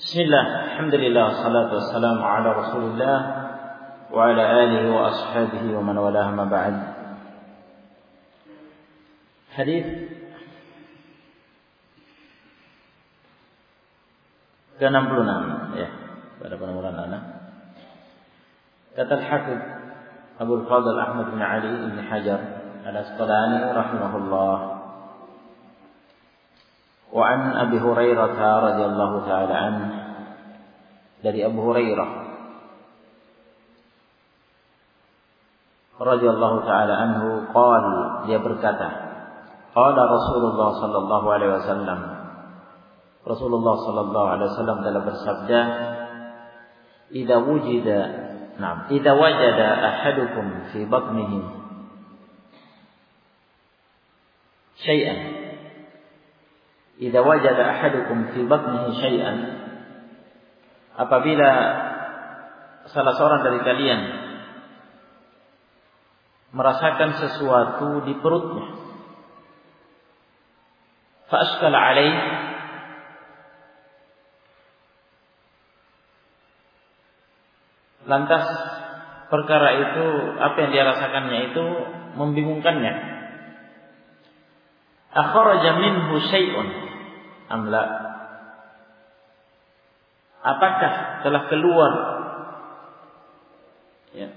Bismillah, alhamdulillah, salatu wassalamu ala rasulillah wa ala alihi wa ashabihi wa man walaha ma ba'd. Hadis ke-66 ya, pada penurunan anak. Kata Al-Hafidz Abu Al-Fadl Ahmad bin Ali bin Hajar Al-Asqalani rahimahullah, wa an Abi Hurairah radhiyallahu taala anhu, dari Abu Hurairah radhiyallahu taala anhu qala, dia berkata, qala Rasulullah sallallahu alaihi wasallam, Rasulullah sallallahu alaihi wasallam telah bersabda, idza wajada ahadukum fi batnihi syai'an, idza wajada ahadukum fi batnihi syai'an, apabila salah seorang dari kalian merasakan sesuatu di perutnya, fa ashkala alaih, lantas perkara itu, apa yang dia rasakannya itu membingungkannya, akhraja minhu syai'un am la, apakah telah keluar ya,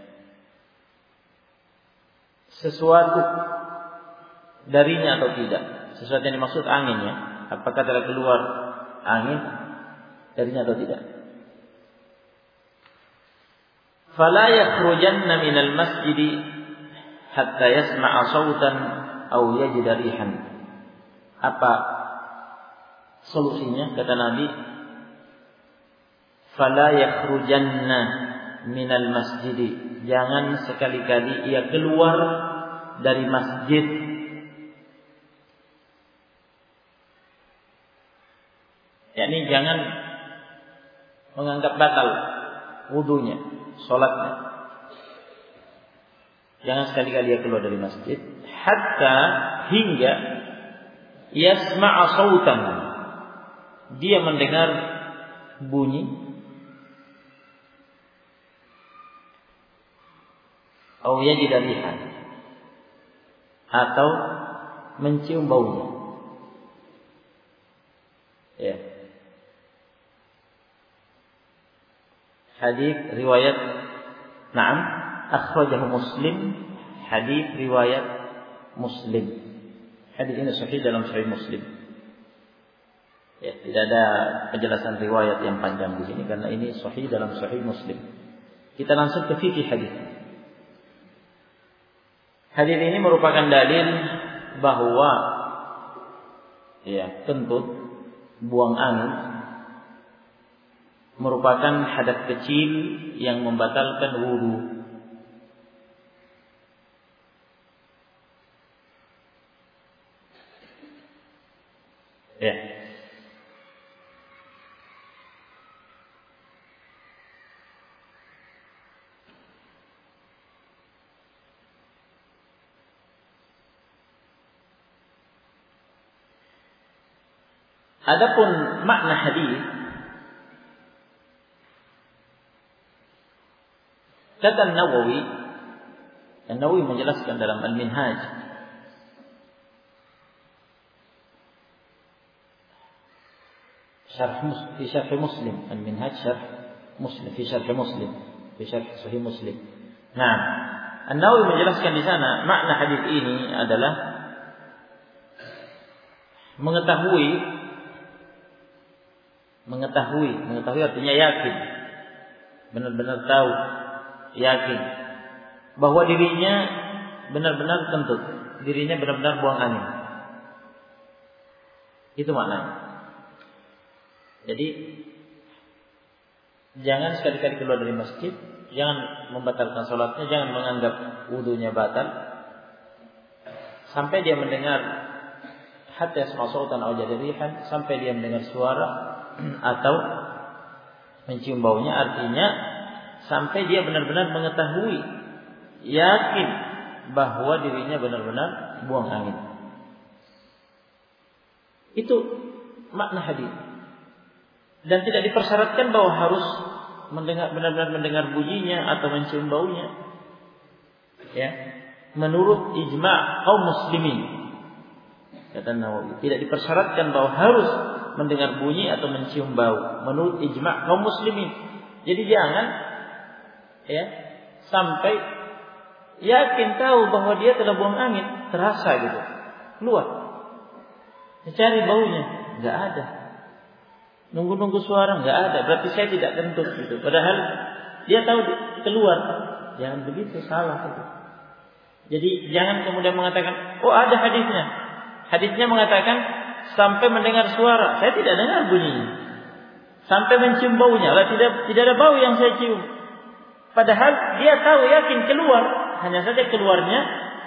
sesuatu darinya atau tidak. Sesuatu yang dimaksud angin ya, apakah telah keluar angin darinya atau tidak. Fala yakhrujanna minal masjidi hatta yasma'a sautan aw yajida rihan. Apa solusinya? Kata Nabi, fala yakhrujanna minal masjidi, jangan sekali-kali ia keluar dari masjid yakni jangan menganggap batal wudunya, salatnya. Jangan sekali-kali ia keluar dari masjid hatta, hingga yasma'a sautan, dia mendengar bunyi, au yajida rihan, atau mencium baunya. Ya. Hadis riwayat akhrajahu Muslim, hadis riwayat Muslim. Hadis ini sahih dalam Sahih Muslim. Ya, tidak ada penjelasan riwayat yang panjang di sini karena ini sahih dalam Sahih Muslim. Kita langsung ke fikih hadis. Hadis ini merupakan dalil bahwa ya, kentut, buang angin merupakan hadas kecil yang membatalkan wudu. Ya. Adapun makna hadis, kata An-Nawawi menjelaskan dalam Al-Minhaj, fi syarh Muslim, Al-Minhaj syarh Muslim, fi syarh Muslim, fi syarh Sahih Muslim. Nah, An-Nawawi menjelaskan di sana makna hadis ini adalah mengetahui artinya yakin, benar-benar tahu, yakin bahwa dirinya benar-benar kentut, dirinya benar-benar buang angin. Itu maknanya. Jadi jangan sekali-kali keluar dari masjid, jangan membatalkan salatnya, jangan menganggap wudunya batal sampai dia mendengar hatta yasma' sautan aw yajida rihan, sampai dia mendengar suara atau mencium baunya, artinya sampai dia benar-benar mengetahui, yakin bahwa dirinya benar-benar buang angin. Itu makna hadis. Dan tidak dipersyaratkan bahwa harus benar-benar mendengar bunyinya atau mencium baunya. Ya, menurut ijma' kaum muslimin, kata Nawawi, tidak dipersyaratkan bahwa harus mendengar bunyi atau mencium bau menurut ijma' kaum muslimin. Jadi jangan ya sampai yakin tahu bahwa dia telah buang angin, terasa gitu, keluar, cari baunya, nggak ada. Nunggu suara nggak ada, berarti saya tidak kentut gitu. Padahal dia tahu keluar. Jangan begitu, salah itu. Jadi jangan kemudian mengatakan, oh ada hadisnya. Hadisnya mengatakan sampai mendengar suara. Saya tidak dengar bunyinya. Sampai mencium baunya, lah tidak ada bau yang saya cium. Padahal dia tahu yakin keluar, hanya saja keluarnya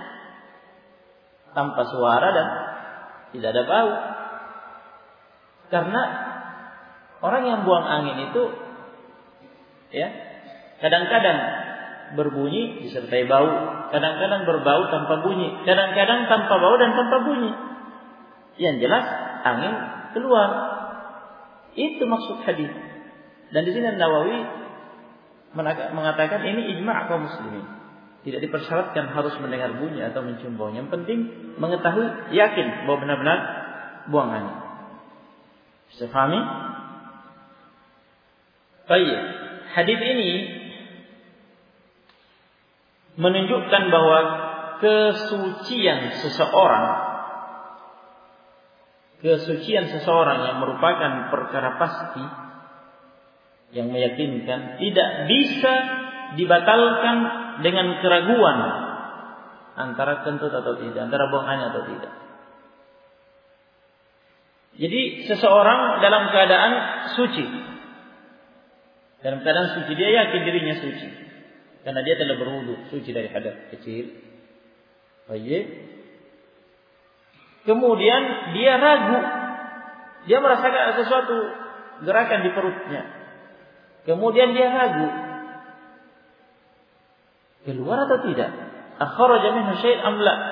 tanpa suara dan tidak ada bau. Karena orang yang buang angin itu ya kadang-kadang berbunyi disertai bau, kadang-kadang berbau tanpa bunyi, kadang-kadang tanpa bau dan tanpa bunyi. Yang jelas angin keluar. Itu maksud hadis. Dan di sini Nawawi mengatakan ini ijma' kaum muslimin. Tidak dipersyaratkan harus mendengar bunyi atau mencium bau. Yang penting mengetahui, yakin bahwa benar-benar buang angin. Bisa pahami? Baik, hadis ini menunjukkan bahwa kesucian seseorang yang merupakan perkara pasti yang meyakinkan tidak bisa dibatalkan dengan keraguan antara kentut atau tidak, antara buang angin atau tidak. Jadi seseorang dalam keadaan suci, dia yakin dirinya suci karena dia telah berwudu, suci dari hadas kecil. Baik. Kemudian dia ragu, dia merasakan sesuatu gerakan di perutnya. Kemudian dia ragu, keluar atau tidak? Akhraja minhu syai' am la?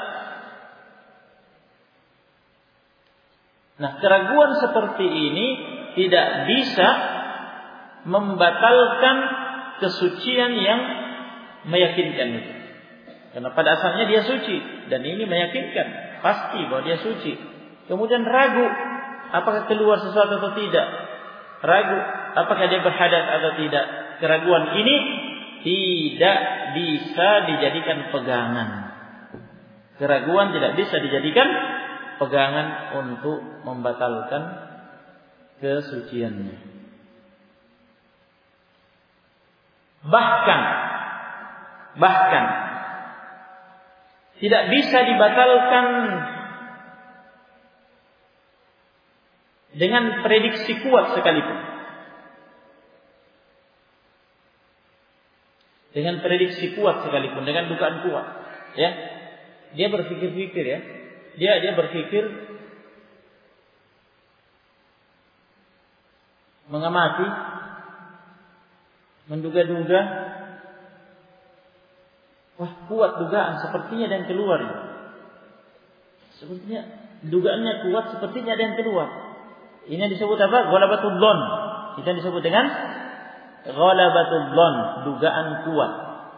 Nah, keraguan seperti ini tidak bisa membatalkan kesucian yang meyakinkan itu. Karena pada asalnya dia suci dan ini meyakinkan pasti bahwa dia suci. Kemudian ragu apakah keluar sesuatu atau tidak. Ragu apakah dia berhadas atau tidak. Keraguan ini tidak bisa dijadikan pegangan. Keraguan tidak bisa dijadikan pegangan untuk membatalkan kesuciannya. Bahkan tidak bisa dibatalkan dengan prediksi kuat sekalipun. Dengan prediksi kuat sekalipun, dengan dugaan kuat, ya. Dia berpikir-pikir ya. Dia berpikir mengamati, menduga-duga. Wah, kuat dugaan, sepertinya ada yang keluar. Sepertinya dugaannya kuat, sepertinya ada yang keluar. Ini disebut apa? Ghalabatul dhon. Itu disebut dengan ghalabatul dhon, dugaan kuat.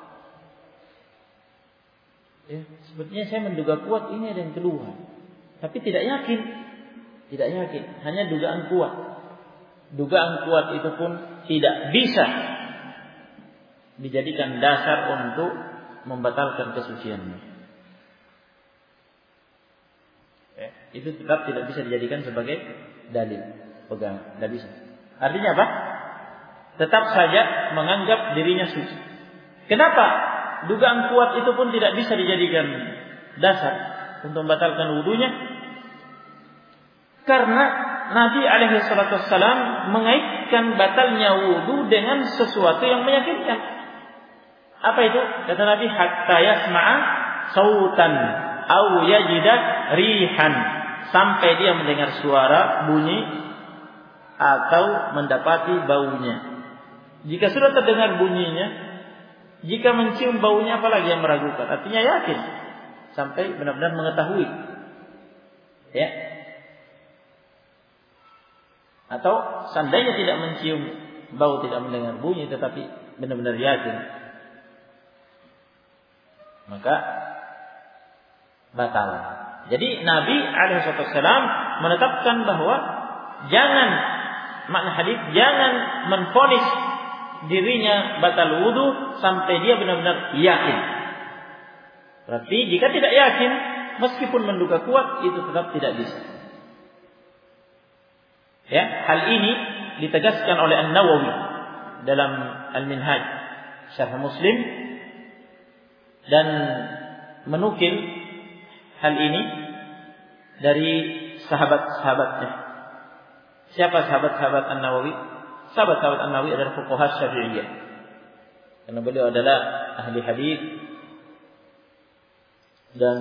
Ya, sepertinya saya menduga kuat ini ada yang keluar. Tapi tidak yakin. Tidak yakin, hanya dugaan kuat. Dugaan kuat itu pun tidak bisa dijadikan dasar untuk membatalkan kesuciannya. Itu tetap tidak bisa dijadikan sebagai dalil pegang, tidak bisa. Artinya apa? Tetap saja menganggap dirinya suci. Kenapa? Dugaan kuat itu pun tidak bisa dijadikan dasar untuk membatalkan wudunya. Karena Nabi alaihi salatu wassalam mengaitkan batalnya wudu dengan sesuatu yang meyakinkan. Apa itu? Kata Nabi, hatta yasma'a sautan au yajida rihan, sampai dia mendengar suara, bunyi atau mendapati baunya. Jika sudah terdengar bunyinya, jika mencium baunya, apalagi yang meragukan? Artinya yakin sampai benar-benar mengetahui. Ya. Atau seandainya tidak mencium bau, tidak mendengar bunyi, tetapi benar-benar yakin, maka batal. Jadi Nabi alaihissalam menetapkan bahwa jangan, makna hadis, jangan menvonis dirinya batal wudu sampai dia benar-benar yakin. Berarti jika tidak yakin, meskipun menduga kuat, itu tetap tidak bisa. Ya, hal ini ditegaskan oleh An-Nawawi dalam Al-Minhaj Syarh Muslim, dan menukil hal ini dari sahabat-sahabatnya. Siapa sahabat-sahabat An-Nawawi? Sahabat-sahabat An-Nawawi adalah fuqaha Syafi'iyah, karena beliau adalah ahli hadis dan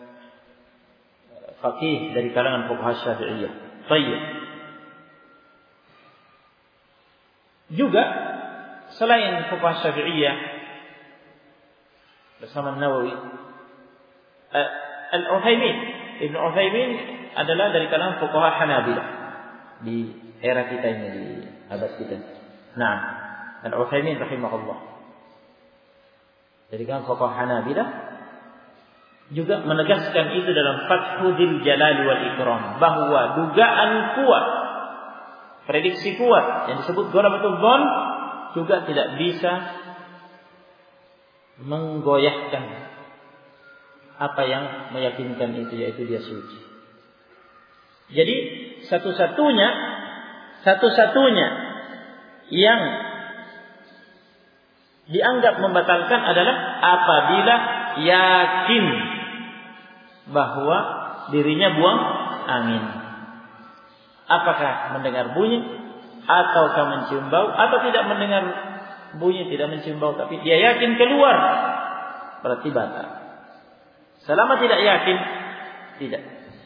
faqih dari kalangan fuqaha Syafi'iyah. Baik. Juga selain fuqaha Syafi'iyah bersama Nawawi, Al-Utsaimin, Ibnu Utsaimin adalah dari kalangan fuqaha Hanabilah di era kita ini, di abad kita. Nah, Al-Utsaimin rahimahullah dari kalangan fuqaha Hanabilah juga menegaskan itu dalam Fathul Jalal wal Ikram, bahwa dugaan kuat, prediksi kuat yang disebut ghalabatul dzan juga tidak bisa menggoyahkan apa yang meyakinkan itu, yaitu dia suci. Jadi satu-satunya yang dianggap membatalkan adalah apabila yakin bahwa dirinya buang angin. Apakah mendengar bunyi, ataukah mencium bau, atau tidak mendengar bunyi, tidak mencium bau, tapi dia yakin keluar, berarti batal. Selama tidak yakin, tidak.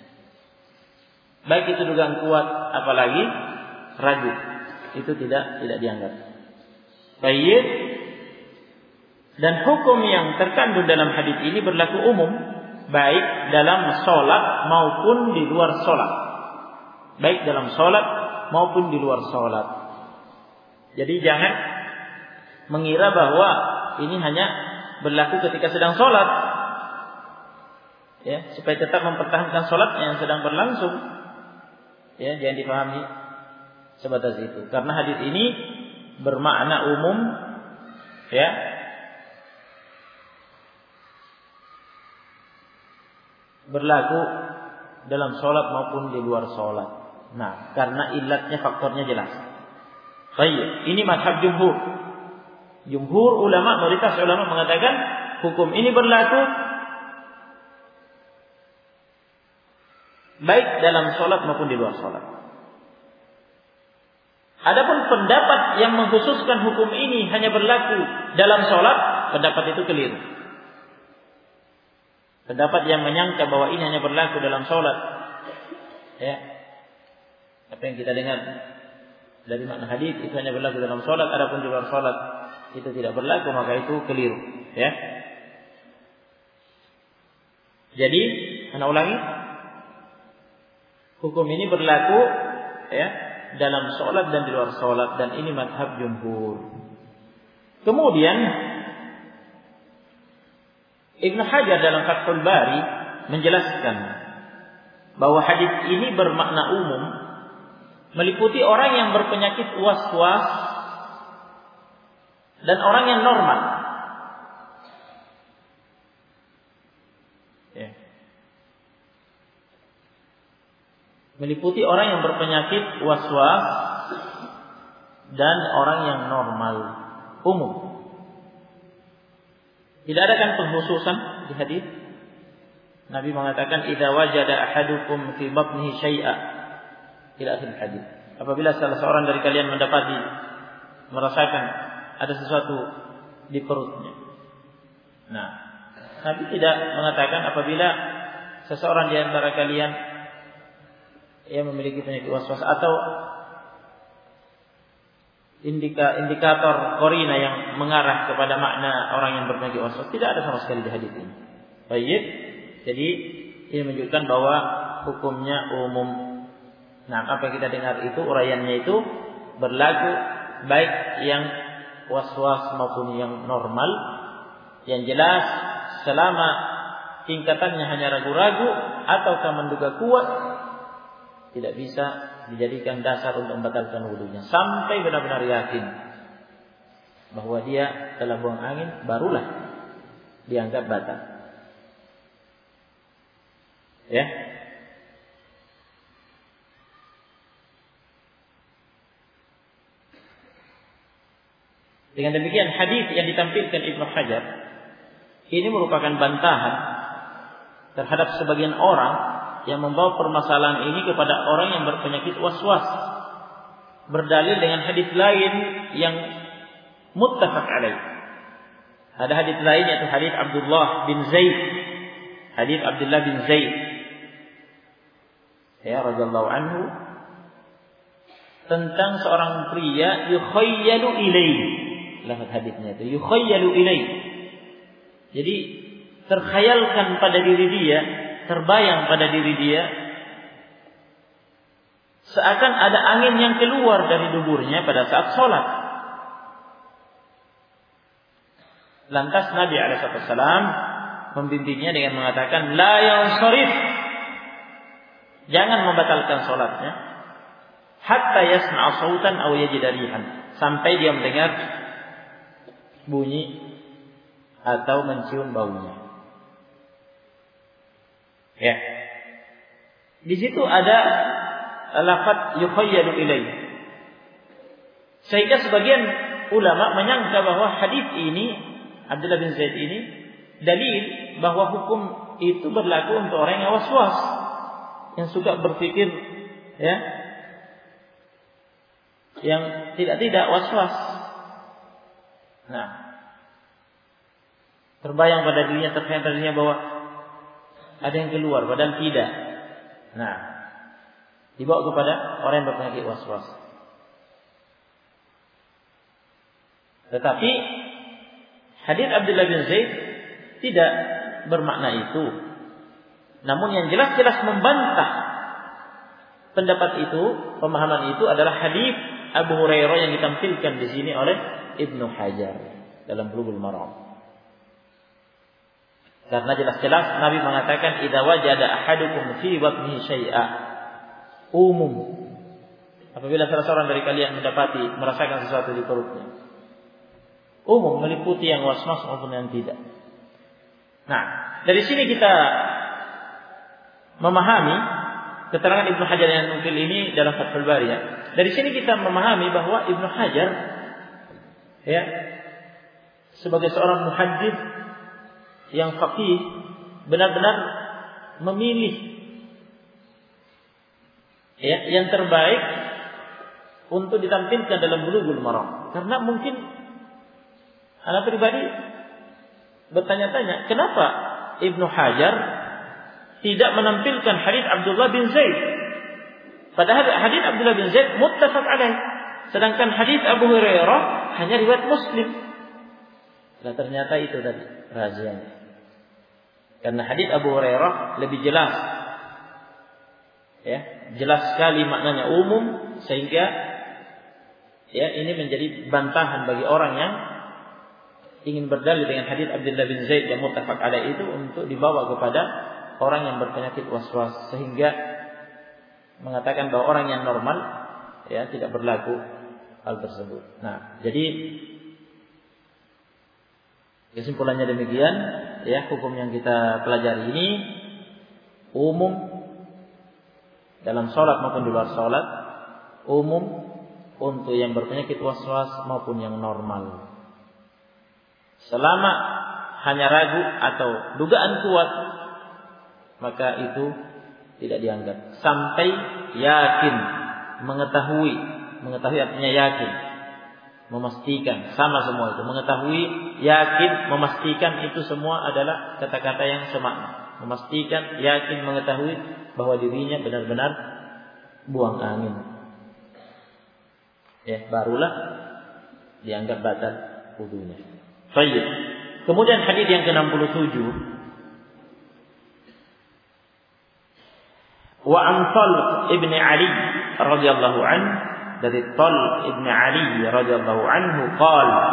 Baik itu dugaan kuat, apalagi ragu, itu tidak dianggap. Baik. Dan hukum yang terkandung dalam hadis ini berlaku umum, baik dalam sholat maupun di luar sholat. Baik dalam sholat maupun di luar sholat. Jadi jangan mengira bahwa ini hanya berlaku ketika sedang sholat, ya, supaya tetap mempertahankan sholatnya yang sedang berlangsung. Ya, jangan dipahami sebatas itu. Karena hadis ini bermakna umum, ya, berlaku dalam sholat maupun di luar sholat. Nah, karena ilatnya, faktornya jelas. Baik, ini mazhab jumhur. Jumhur ulama, mayoritas ulama mengatakan hukum ini berlaku baik dalam sholat maupun di luar sholat. Adapun pendapat yang mengkhususkan hukum ini hanya berlaku dalam sholat, pendapat itu keliru. Pendapat yang menyangka bahwa ini hanya berlaku dalam sholat, ya, apa yang kita dengar dari makna hadis itu hanya berlaku dalam sholat, adapun di luar sholat itu tidak berlaku, maka itu keliru. Ya. Jadi, ana ulangi, hukum ini berlaku, ya, dalam sholat dan di luar sholat, dan ini mazhab jumhur. Kemudian Ibnu Hajar dalam Fathul Bari menjelaskan bahwa hadis ini bermakna umum, meliputi orang yang berpenyakit was-was dan orang yang normal. Ya. Meliputi orang yang berpenyakit was-was dan orang yang normal, umum. Tidak ada kan pengkhususan di hadis. Nabi mengatakan, "Idza wajada ahadukum fi batnihi syai'a." Ila akhir hadis. Apabila salah seorang dari kalian merasakan ada sesuatu di perutnya. Nah, Nabi tidak mengatakan apabila seseorang di antara kalian yang memiliki penyakit waswas atau indikator korina yang mengarah kepada makna orang yang berpenyakit waswas, tidak ada sama sekali di hadis ini. Baik. Jadi ini menunjukkan bahwa hukumnya umum. Nah, apa yang kita dengar itu uraiannya itu berlaku baik yang was-was maupun yang normal. Yang jelas selama tingkatannya hanya ragu-ragu ataukah menduga kuat, tidak bisa dijadikan dasar untuk membatalkan wudunya sampai benar-benar yakin bahwa dia telah buang angin, barulah dianggap batal. Ya. Dengan demikian hadis yang ditampilkan Ibnu Hajar ini merupakan bantahan terhadap sebagian orang yang membawa permasalahan ini kepada orang yang berpenyakit was-was, berdalil dengan hadis lain yang muttafaq alaih. Ada hadis lain yaitu hadis Abdullah bin Zaid. Hadis Abdullah bin Zaid ya radhiyallahu anhu tentang seorang pria yukhayyalu ilaihi. Lafaz hadisnya itu yukhayyalu ilaihi. Jadi terkhayalkan pada diri dia, terbayang pada diri dia seakan ada angin yang keluar dari duburnya pada saat sholat. Lantas Nabi alaihissalam membimbingnya dengan mengatakan la yansharif, jangan membatalkan sholatnya hatta yasma'a sautan aw yajida rihan, sampai dia mendengar bunyi atau mencium baunya. Ya. Di situ ada lafaz yukhayyalu ilaihi. Sehingga sebagian ulama menyangka bahwa hadis ini Abdullah bin Zaid ini dalil bahwa hukum itu berlaku untuk orang yang was-was, yang suka berpikir ya, yang tidak was-was. Nah, terbayang pada dirinya, terbayang pada dirinya bahwa ada yang keluar padahal tidak. Nah, dibawa kepada orang yang berpenyakit was-was. Tetapi hadis Abdullah bin Zaid tidak bermakna itu. Namun yang jelas-jelas membantah pendapat itu, pemahaman itu adalah hadis Abu Hurairah yang ditampilkan di sini oleh Ibnu Hajar dalam Bulughul Maram. Karena jelas-jelas Nabi mengatakan idza wajada ahadukum fi batnihi syai'a, umum. Apabila salah seorang dari kalian merasakan sesuatu di perutnya, umum, meliputi yang was-was maupun yang tidak. Nah, dari sini kita memahami keterangan Ibnu Hajar yang nukil ini dalam Fathul Bari ya. Dari sini kita memahami bahwa Ibnu Hajar ya sebagai seorang muhaddits yang faqih benar-benar memilih ya yang terbaik untuk ditampilkan dalam Bulughul Maram. Karena mungkin anak pribadi bertanya-tanya, kenapa Ibnu Hajar tidak menampilkan hadis Abdullah bin Zaid? Padahal hadis Abdullah bin Zaid muttafaq alaih, sedangkan hadis Abu Hurairah hanya riwayat Muslim. Nah, ternyata itu tadi rahasianya. Karena hadis Abu Hurairah lebih jelas, ya, jelas sekali maknanya, umum, sehingga ya ini menjadi bantahan bagi orang yang ingin berdalil dengan hadis Abdullah bin Zaid yang muttafaq alaih itu untuk dibawa kepada orang yang berpenyakit was-was, sehingga mengatakan bahwa orang yang normal ya tidak berlaku hal tersebut. Nah, jadi kesimpulannya demikian ya, hukum yang kita pelajari ini umum dalam sholat maupun di luar sholat, umum untuk yang berpenyakit was-was maupun yang normal. Selama hanya ragu atau dugaan kuat, maka itu tidak dianggap sampai yakin, mengetahui artinya yakin, memastikan, sama semua itu, mengetahui, yakin, memastikan, itu semua adalah kata-kata yang semakna. Memastikan, yakin, mengetahui bahwa dirinya benar-benar buang angin, ya, barulah dianggap batal wudunya. Baik. Kemudian hadis yang ke-67, wa an Talq ibn Ali radhiyallahu an dari Tal ibn Ali radhiyallahu anhu qala,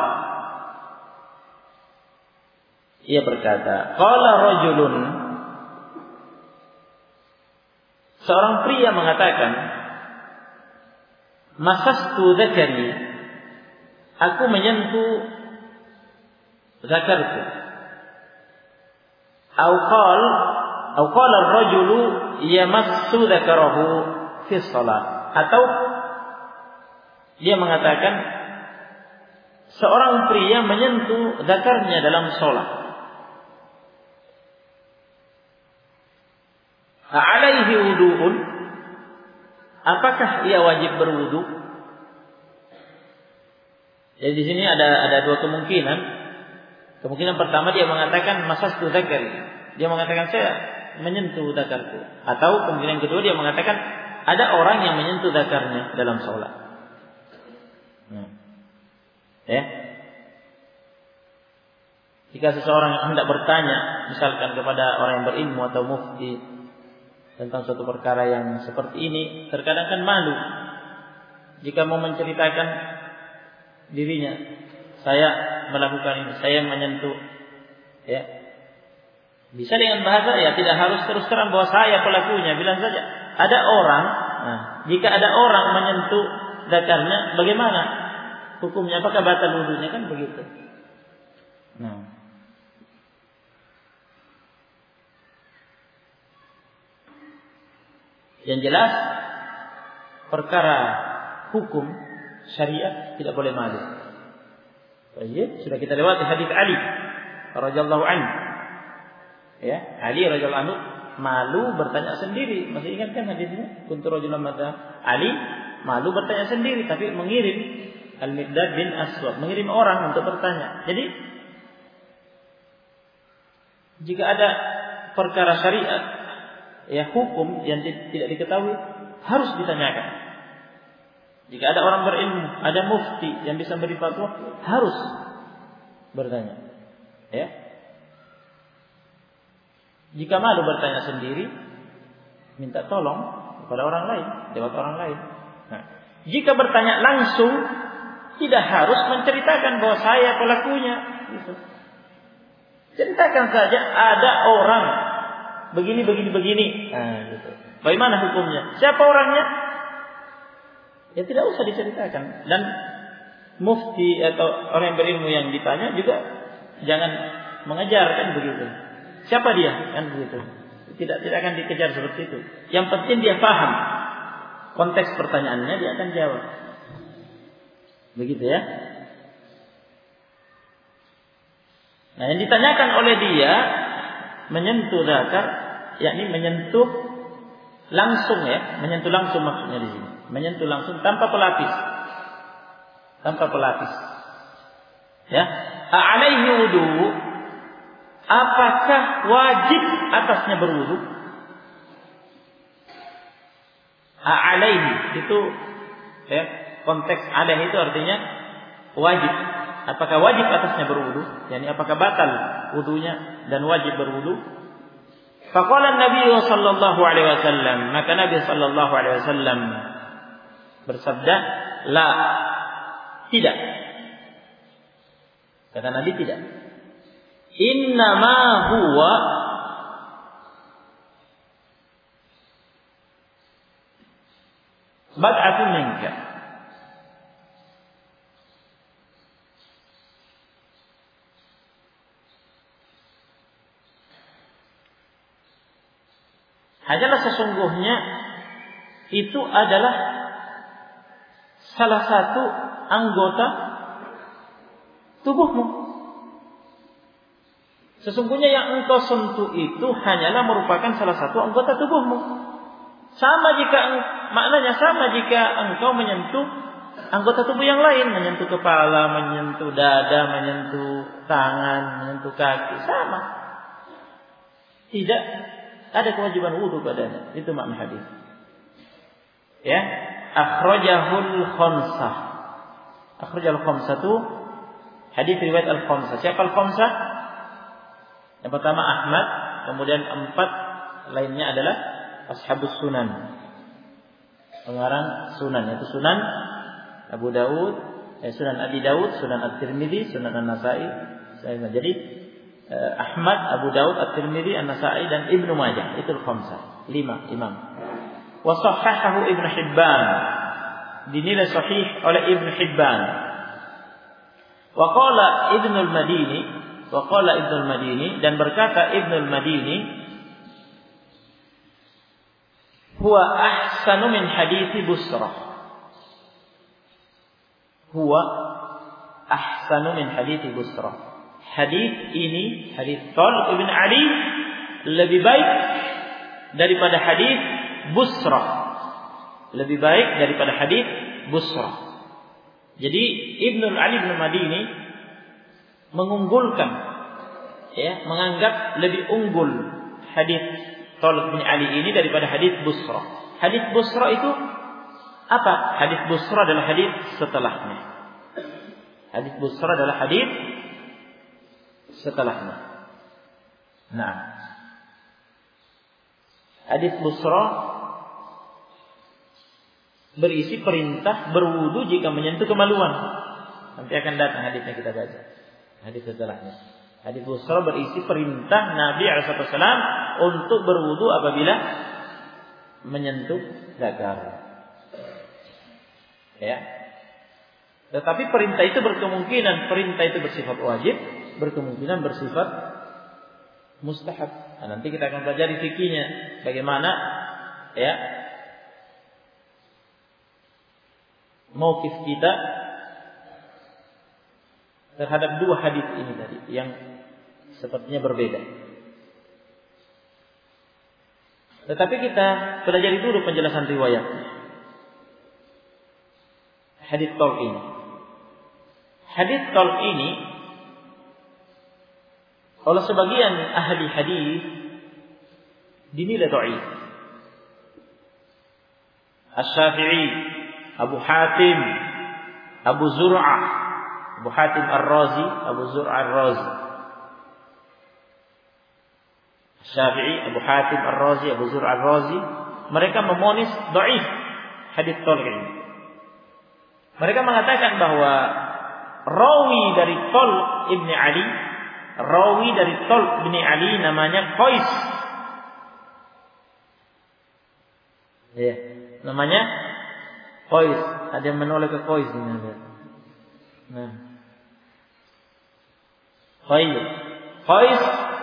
ia berkata, qala rajulun, seorang pria mengatakan, masastu dzakari, aku menyentuh zakarku. Au qala ar-rajulu yamassu dzakarahu fi shalah, atau dia mengatakan seorang pria menyentuh zakarnya dalam salat. Alaihi wudu'un, apakah ia wajib berwudu? Jadi di sini ada dua kemungkinan. Kemungkinan pertama dia mengatakan masastu dzakari, dia mengatakan saya menyentuh zakarku. Atau kemungkinan kedua dia mengatakan ada orang yang menyentuh zakarnya dalam salat. Ya. Jika seseorang hendak bertanya misalkan kepada orang yang berilmu atau mufti tentang suatu perkara yang seperti ini, terkadang kan malu jika mau menceritakan dirinya, saya melakukan ini, saya menyentuh, ya. Bisa dengan bahasa, ya tidak harus terus terang bahwa saya pelakunya, bilang saja ada orang. Nah, jika ada orang menyentuh zakarnya, bagaimana hukumnya? Apakah batal wudunya? Kan begitu. Nah, yang jelas perkara hukum syariat tidak boleh malu. Baik, sudah kita lewati hadis Ali radhiyallahu anhu. Ya, Ali radhiyallahu anhu malu bertanya sendiri. Masih ingat kan hadisnya? Kuntu rajulan madha. Ali malu bertanya sendiri, tapi mengirim Al-Miqdad bin Aswad, mengirim orang untuk bertanya. Jadi jika ada perkara syariat, ya hukum yang tidak diketahui, harus ditanyakan. Jika ada orang berilmu, ada mufti yang bisa beri fatwa, harus bertanya. Ya. Jika malu bertanya sendiri, minta tolong kepada orang lain, lewat orang lain. Nah, jika bertanya langsung, tidak harus menceritakan bahwa saya pelakunya. Gitu. Ceritakan saja ada orang begini. Nah, gitu. Bagaimana hukumnya? Siapa orangnya? Ya tidak usah diceritakan. Dan mufti atau orang yang berilmu yang ditanya juga jangan mengejar kan begitu. Siapa dia? Kan begitu. Tidak akan dikejar seperti itu. Yang penting dia paham konteks pertanyaannya, dia akan jawab. Begitu ya. Nah, yang ditanyakan oleh dia menyentuh zakar, yakni menyentuh langsung ya, menyentuh langsung maksudnya di sini. Menyentuh langsung tanpa pelapis. Tanpa pelapis. Ya. Alaihi wudu, apakah wajib atasnya berwudu? Alaihi itu ya, konteks alaihi itu artinya wajib. Apakah wajib atasnya berwudu? Yani apakah batal wudunya dan wajib berwudu? Faqala Nabi sallallahu alaihi wasallam, maka Nabi sallallahu alaihi wasallam bersabda, la, tidak. Kata Nabi tidak. Innama huwa bad'atun minka. Hanyalah sesungguhnya itu adalah salah satu anggota tubuhmu. Sesungguhnya yang engkau sentuh itu hanyalah merupakan salah satu anggota tubuhmu. Maknanya sama jika engkau menyentuh anggota tubuh yang lain, menyentuh kepala, menyentuh dada, menyentuh tangan, menyentuh kaki, sama. Tidak ada kewajiban wudu padanya. Itu makna hadis. Ya, akhrajahul khamsah. Akhrajahul khamsah itu hadis riwayat al-khamsah. Siapa al-khamsah? Yang pertama Ahmad, kemudian 4 lainnya adalah ashabus sunan. pengarang sunan, yaitu Sunan Abu Daud, Sunan Abi Daud, Sunan At-Tirmidzi, Sunan An-Nasa'i. Jadi Ahmad, Abu Daud, At-Tirmidzi, An-Nasa'i dan Ibnu Majah, itu khamsah, 5 imam. Wa sahhahahu Ibnu Hibban, dinilai sahih oleh Ibnu Hibban. Wa qala Ibnu al-Madini, dan berkata Ibnu al-Madini, huwa ahsanu min hadithi Busrah. Huwa ahsanu min hadithi Busrah. Hadis ini, hadis Talq bin Ali, lebih baik daripada hadis Busrah. Lebih baik daripada hadis Busrah. Jadi Ibnu Ali bin Madini mengunggulkan, menganggap lebih unggul hadis Talq bin Ali ini daripada hadis Busrah. Hadis Busrah itu apa? Hadis Busrah adalah hadis setelahnya. Hadis Busrah adalah hadis setelahnya. Nah, hadis Busrah berisi perintah berwudu jika menyentuh kemaluan. Nanti akan datang hadisnya, kita baca hadis setelahnya. Hadis Busrah berisi perintah Nabi SAW untuk berwudu apabila menyentuh zakar. Ya. Tetapi perintah itu bersifat wajib, berkemungkinan bersifat mustahab. Nah, nanti kita akan pelajari fikihnya bagaimana mauqif kita terhadap dua hadis ini tadi yang sepertinya berbeda. Tetapi kita pelajari dulu penjelasan riwayatnya. Hadis Talq ini. Hadis Talq ini oleh sebagian ahli hadis dinilai dhaif. Asy-Syafi'i, Abu Hatim, Abu Zur'ah, Abu Hatim Ar-Razi, Abu Zur'ah Ar-Razi. Syafi'i, Abu Hatim Ar-Razi, Abu Zur'ah Ar-Razi, mereka memonis dhaif hadis Talq ini. Mereka mengatakan bahwa rawi dari Talq ibn Ali, namanya Qais. Ya, namanya Qais. Ada yang menoleh ke Qais ini. Nah, Qais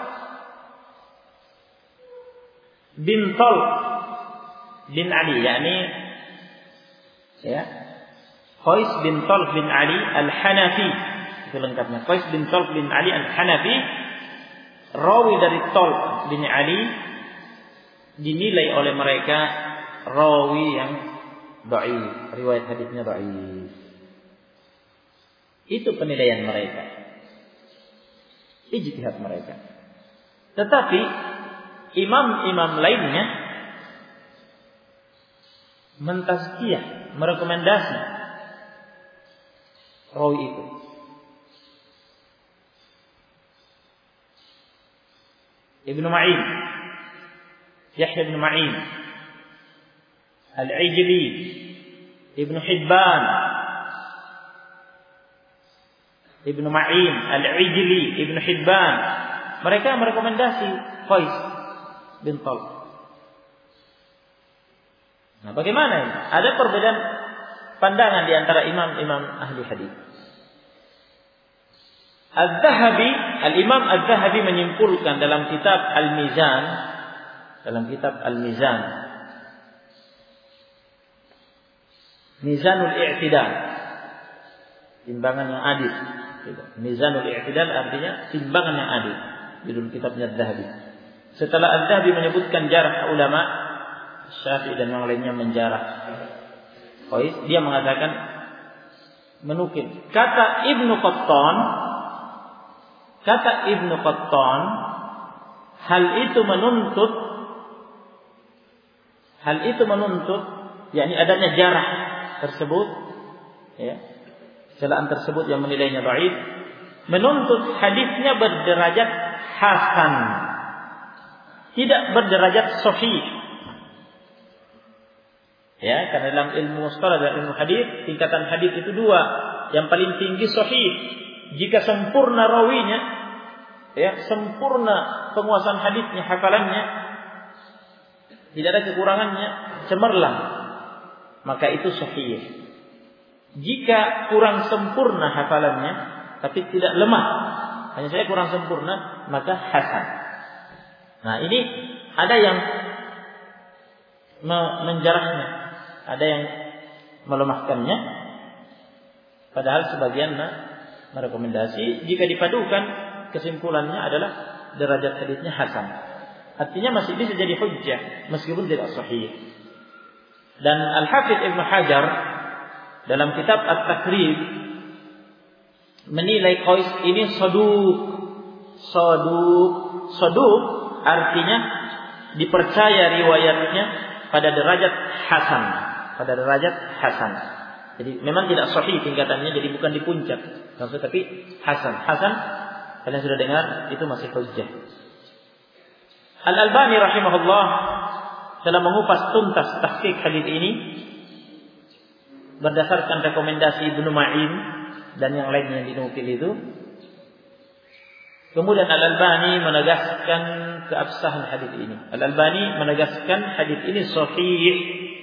bin Talq bin Ali, yakni Qais bin Talq bin Ali Al-Hanafi, itu lengkapnya. Qais bin Talq bin Ali Al-Hanafi, rawi dari Talq bin Ali, dinilai oleh mereka rawi yang dhaif, riwayat hadisnya dhaif. Itu penilaian mereka, ijtihad mereka. Tetapi imam-imam lainnya mentazkiyah, merekomendasi rawi itu. Ibnu Ma'in, Yahya bin Ma'in, Al-Ijli, Ibnu Hibban, Ibnu Ma'in, Al-Ijli, Ibnu Hibban, mereka merekomendasi Qais bin Talq. Nah, bagaimana ini? Ada perbedaan pandangan di antara imam-imam ahli hadis. Az-Zahabi, Al-Imam Az-Zahabi menyimpulkan dalam kitab Al-Mizan, Mizanul I'tidal, timbangan yang adil. Mizanul I'tidal artinya timbangan yang adil. Judul kitabnya Az-Zahabi. Setelah Az-Zahabi menyebutkan jarh ulama Syafi'i dan yang lainnya menjarah Qais, dia mengatakan, menukil kata Ibnu Qattan, hal itu menuntut yakni adanya jarah tersebut, celaan tersebut yang menilainya dhaif, menuntut hadisnya berderajat hasan, tidak berderajat sahih. Ya, karena dalam ilmu mustalah dan ilmu hadis, tingkatan hadis itu dua. Yang paling tinggi sahih. Jika sempurna rawinya, ya, sempurna penguasaan hadisnya, hafalannya, tidak ada kekurangannya, cemerlang, maka itu sahih. Jika kurang sempurna hafalannya, tapi tidak lemah, hanya saja kurang sempurna, maka hasan. Nah, ini ada yang menjarahnya, ada yang melemahkannya, padahal sebagian merekomendasi jika dipadukan kesimpulannya adalah derajat hadisnya hasan. Artinya masih bisa jadi hujjah meskipun tidak sahih. Dan Al-Hafidz Ibnu Hajar dalam kitab At-Taqrib menilai Qais ini saduq. Saduq artinya dipercaya riwayatnya pada derajat hasan, Jadi memang tidak sahih tingkatannya, jadi bukan di puncak, tapi hasan. Hasan kalian sudah dengar, itu masih hujjah. Al-Albani rahimahullah dalam mengupas tuntas tahqiq hadis ini berdasarkan rekomendasi Ibnu Ma'in dan yang lainnya yang dinukil itu. Kemudian Al-Albani menegaskan keabsahan hadis ini. Al-Albani menegaskan hadis ini sahih.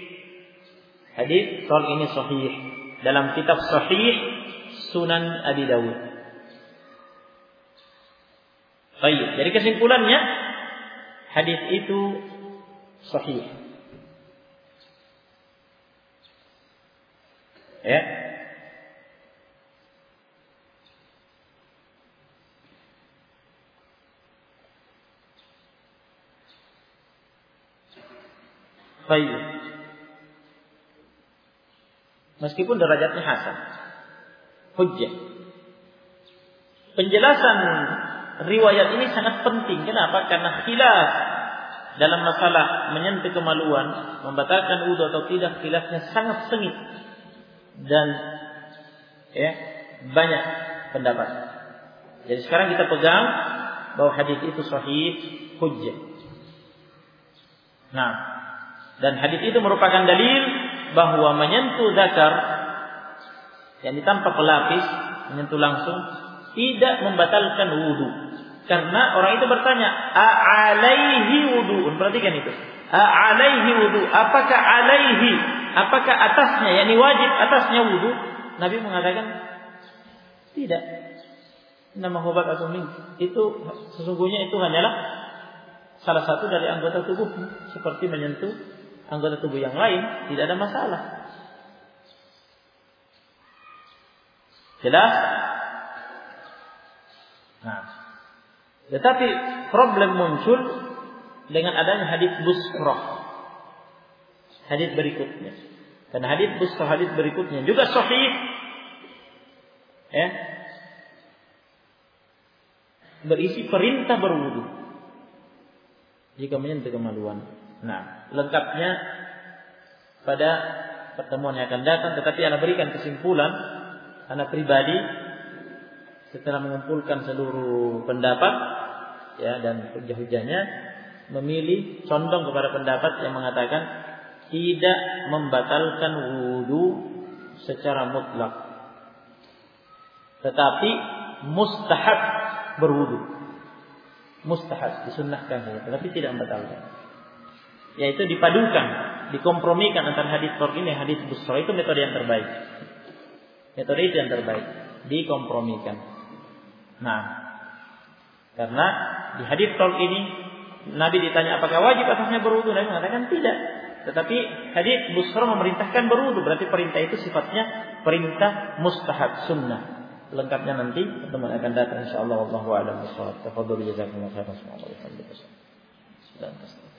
Hadis soal ini sahih dalam kitab Sahih Sunan Abi Dawud. Baik, jadi kesimpulannya hadis itu sahih. Ya. Baik. Meskipun derajatnya hasan, hujjah. Penjelasan riwayat ini sangat penting. Kenapa? Karena khilaf dalam masalah menyentuh kemaluan, membatalkan wudu atau tidak, khilafnya sangat sengit dan ya banyak pendapat. Jadi sekarang kita pegang bahwa hadis itu sahih, hujjah. Nah, dan hadis itu merupakan dalil bahwa menyentuh zakar yang ditampak pelapis, menyentuh langsung, tidak membatalkan wudu. Karena orang itu bertanya, "A'alaihi wudu'un?" Perhatikan itu. "A'alaihi wudu'?" Apakah alaihi? Apakah atasnya, yakni wajib atasnya wudu? Nabi mengatakan tidak. Nama hubat atau min itu sesungguhnya itu hanyalah salah satu dari anggota tubuh, seperti menyentuh anggota tubuh yang lain, tidak ada masalah. Jelas? Nah, tetapi problem muncul dengan adanya hadis Busrah. Hadis berikutnya. Dan hadis Busrah, hadis berikutnya juga sahih. Ya. Berisi perintah berwudu jika menyentuh kemaluan. Nah, lengkapnya pada pertemuan yang akan datang. Tetapi Anda berikan kesimpulan, Anda pribadi setelah mengumpulkan seluruh pendapat, ya, dan hujah-hujahnya, memilih condong kepada pendapat yang mengatakan tidak membatalkan wudu secara mutlak, tetapi mustahab berwudu. Mustahab, disunnahkan, tetapi tidak membatalkan. Yaitu dipadukan, dikompromikan antara hadis Tor ini hadis Busra, itu metode yang terbaik. Metode itu yang terbaik, dikompromikan. Nah, karena di hadis Tor ini Nabi ditanya apakah wajib atasnya berwudu, Nabi mengatakan tidak. Tetapi hadis Busra memerintahkan berwudu, berarti perintah itu sifatnya perintah mustahab, sunnah. Lengkapnya nanti pertemuan akan datang insyaallah. Wallahu a'lam bishawab. Tafadhol jazakumullah khairan.